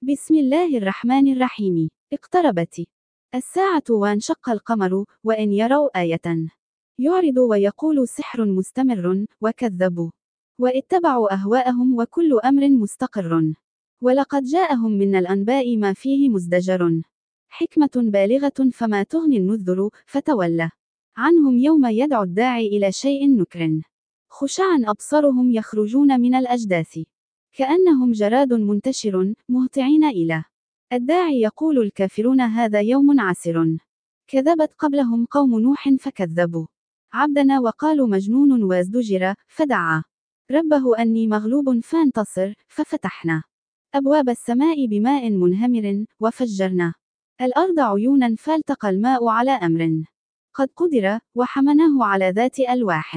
بسم الله الرحمن الرحيم. اقتربت الساعة وانشق القمر وإن يروا آية يعرض ويقول سحر مستمر وكذبوا واتبعوا أهواءهم وكل أمر مستقر ولقد جاءهم من الأنباء ما فيه مزدجر حكمة بالغة فما تغني النذر فتولى عنهم يوم يدعو الداعي إلى شيء نكر خشعا أبصرهم يخرجون من الأجداث كأنهم جراد منتشر مهطعين إلى الداعي يقول الكافرون هذا يوم عسر كذبت قبلهم قوم نوح فكذبوا عبدنا وقالوا مجنون وازدجر فدعا ربه أني مغلوب فانتصر ففتحنا أبواب السماء بماء منهمر وفجرنا الأرض عيونا فالتقى الماء على أمر قد قدر وحمناه على ذات ألواح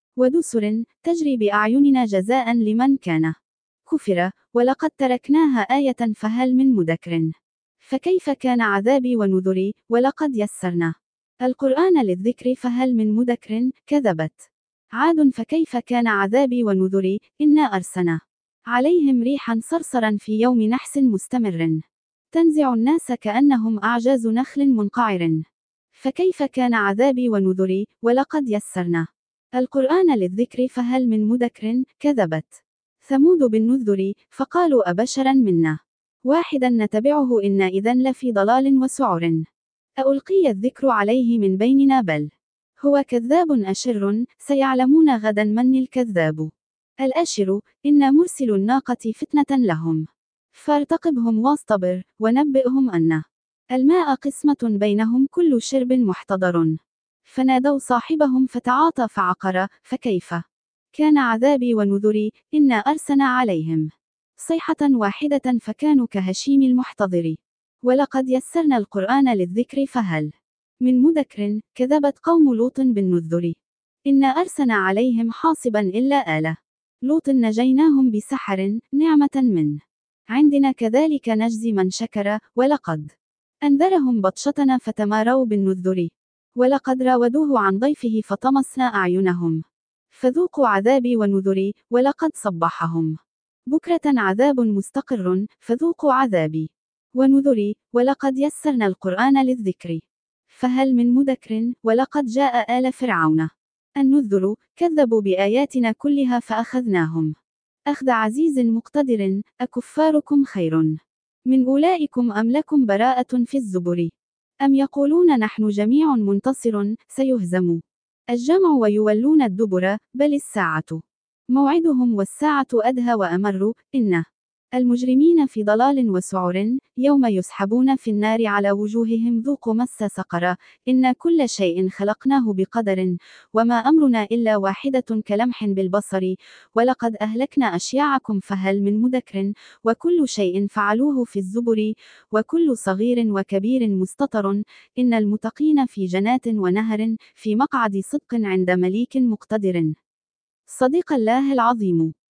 ودسر تجري بأعيننا جزاء لمن كان كفر ولقد تركناها آية فهل من مدكر فكيف كان عذابي ونذري ولقد يسرنا القرآن للذكر فهل من مدكر كذبت عاد فكيف كان عذابي ونذري إنا أرسلنا عليهم ريحا صرصرا في يوم نحس مستمر تنزع الناس كأنهم أعجاز نخل منقعر فكيف كان عذابي ونذري ولقد يسرنا القرآن للذكر فهل من مدكر كذبت ثمود بالنذر فقالوا أبشرا منا واحدا نتبعه إنا إذن لفي ضلال وسعر ألقي الذكر عليه من بيننا بل هو كذاب أشر سيعلمون غدا من الكذاب الأشر إنا مرسل الناقة فتنة لهم فارتقبهم واصطبر ونبئهم أن الماء قسمة بينهم كل شرب محتضر فنادوا صاحبهم فتعاطى فعقر فكيف كان عذابي ونذري إنا أرسلنا عليهم صيحة واحدة فكانوا كهشيم المحتضر ولقد يسرنا القرآن للذكر فهل من مدكر كذبت قوم لوط بالنذر إنا أرسلنا عليهم حاصبا إلا آل لوط نجيناهم بسحر نعمة من عندنا كذلك نجزي من شكر ولقد أنذرهم بطشتنا فتماروا بالنذر ولقد راودوه عن ضيفه فطمسنا أعينهم فذوقوا عذابي ونذري ولقد صبحهم بكرة عذاب مستقر فذوقوا عذابي ونذري ولقد يسرنا القرآن للذكر فهل من مدكر ولقد جاء آل فرعون النذر كذبوا بآياتنا كلها فأخذناهم أخذ عزيز مقتدر أكفاركم خير من أولئكم أم لكم براءة في الزبر أم يقولون نحن جميع منتصر سيهزم الجمع ويولون الدبر بل الساعة موعدهم والساعة أدهى وأمر إن المجرمين في ضلال وسعر يوم يسحبون في النار على وجوههم ذوقوا مس سقر إن كل شيء خلقناه بقدر وما أمرنا إلا واحدة كلمح بالبصر ولقد أهلكنا أشياعكم فهل من مدكر وكل شيء فعلوه في الزبر وكل صغير وكبير مستطر إن المتقين في جنات ونهر في مقعد صدق عند مليك مقتدر صدق الله العظيم.